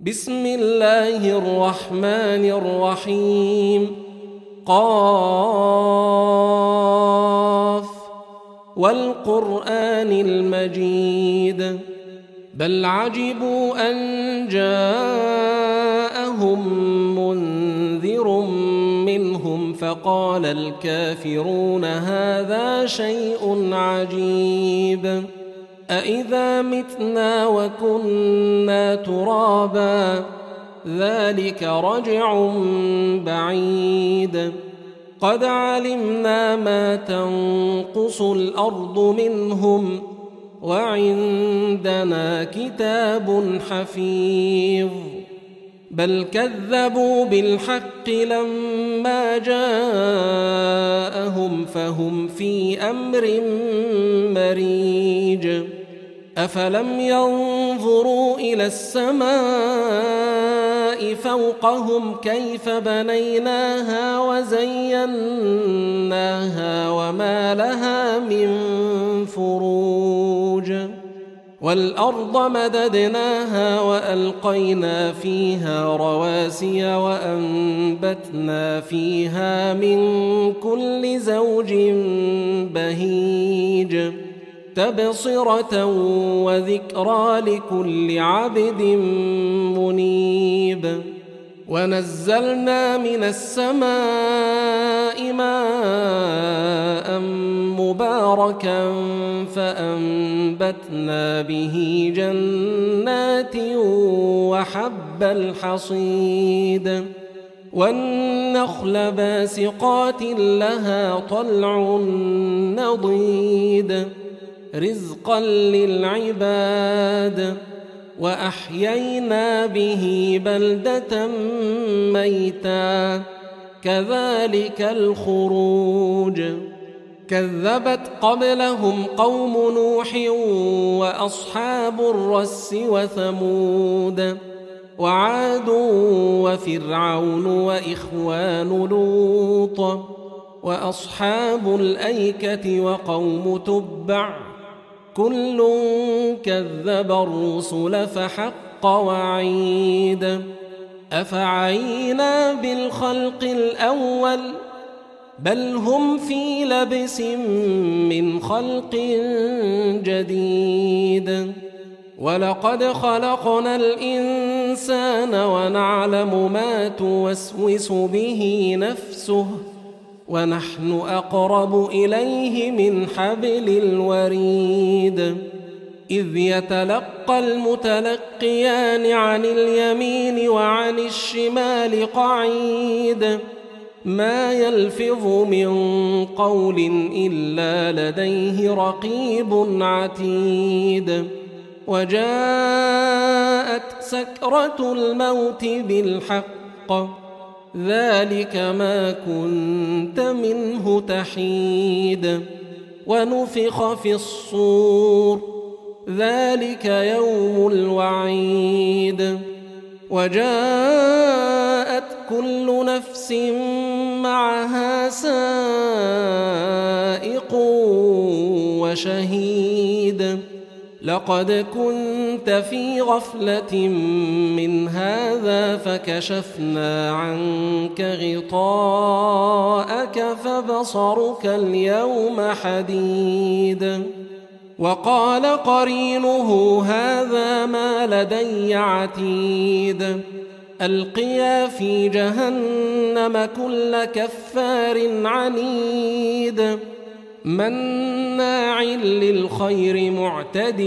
بسم الله الرحمن الرحيم. قاف والقرآن المجيد بل عجبوا أن جاءهم منذر منهم فقال الكافرون هذا شيء عجيب أإذا متنا وكنا ترابا ذلك رجع بعيد قد علمنا ما تنقص الأرض منهم وعندنا كتاب حفيظ بل كذبوا بالحق لما جاءهم فهم في أمر مريج أفلم ينظروا إلى السماء فوقهم كيف بنيناها وزيناها وما لها من فروج والأرض مددناها وألقينا فيها رواسي وأنبتنا فيها من كل زوج بهيج تبصرة وذكرى لكل عبد منيب ونزلنا من السماء ماء مباركا فأنبتنا به جنات وحب الحصيد والنخل باسقات لها طلع نضيد رزقا للعباد وأحيينا به بلدة ميتا كذلك الخروج كذبت قبلهم قوم نوح وأصحاب الرس وثمود وعاد وفرعون وإخوان لوط وأصحاب الأيكة وقوم تبع كل كذب الرسل فحق وعيد أفعينا بالخلق الأول بل هم في لبس من خلق جديد ولقد خلقنا الإنسان ونعلم ما توسوس به نفسه ونحن أقرب إليه من حبل الوريد إذ يتلقى المتلقيان عن اليمين وعن الشمال قعيد ما يلفظ من قول إلا لديه رقيب عتيد وجاءت سكرة الموت بالحق ذلك ما كنت منه تحيد ونفخ في الصور ذلك يوم الوعيد وجاءت كل نفس معها سائق وشهيد لقد كنت في غفلة من هذا فكشفنا عنك غطاءك فبصرك اليوم حديد وقال قرينه هذا ما لدي عتيد ألقيا في جهنم كل كفار عنيد مناع للخير معتد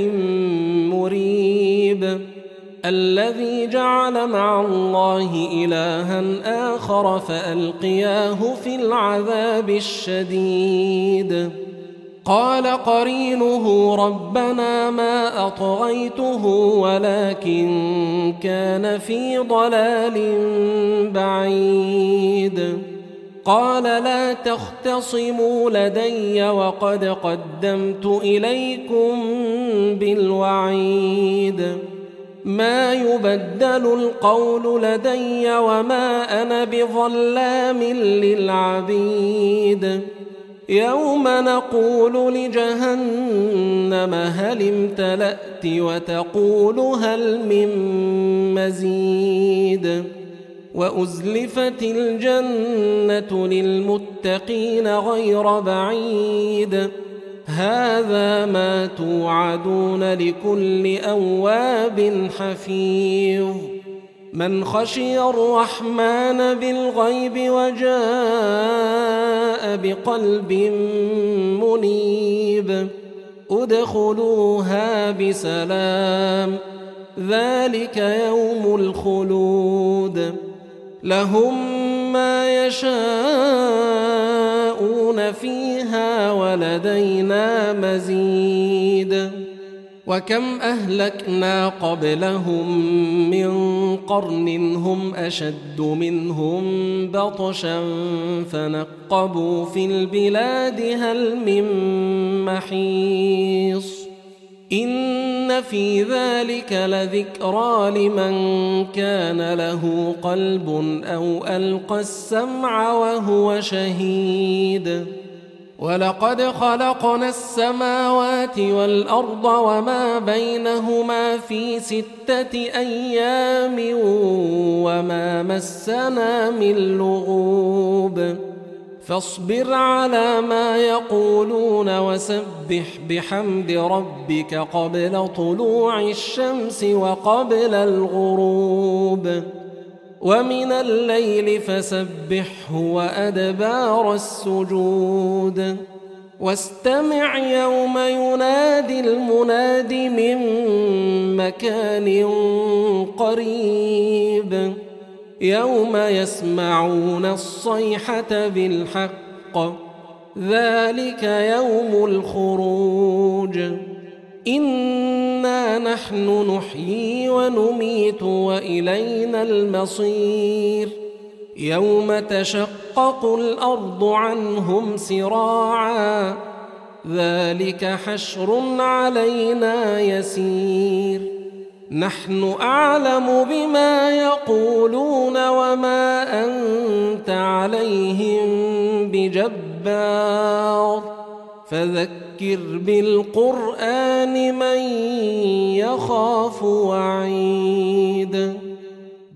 مريب الذي جعل مع الله إلها آخر فألقياه في العذاب الشديد قال قرينه ربنا ما أطغيته ولكن كان في ضلال بعيد قال لا تختصموا لدي وقد قدمت إليكم بالوعيد ما يبدل القول لدي وما أنا بظلام للعبيد يوم نقول لجهنم هل امتلأت وتقول هل من مزيد وأزلفت الجنة للمتقين غير بعيد هذا ما توعدون لكل أواب حفيظ من خشي الرحمن بالغيب وجاء بقلب منيب ادخلوها بسلام ذلك يوم الخلود لهم ما يشاءون فيها ولدينا مزيد وكم أهلكنا قبلهم من قرن هم أشد منهم بطشا فنقبوا في البلاد هل من محيص إن في ذلك لذكرى لمن كان له قلب أو ألقى السمع وهو شهيد ولقد خلقنا السماوات والأرض وما بينهما في 6 أيام وما مسنا من لغوب فاصبر على ما يقولون وسبح بحمد ربك قبل طلوع الشمس وقبل الغروب ومن الليل فسبحه وأدبار السجود واستمع يوم ينادي المناد من مكان قريب يوم يسمعون الصيحة بالحق ذلك يوم الخروج إنا نحن نحيي ونميت وإلينا المصير يوم تشقق الأرض عنهم سراعا ذلك حشر علينا يسير نحن أعلم بما يقولون وما أنت عليهم بجبار فذكر بالقرآن من يخاف وعيد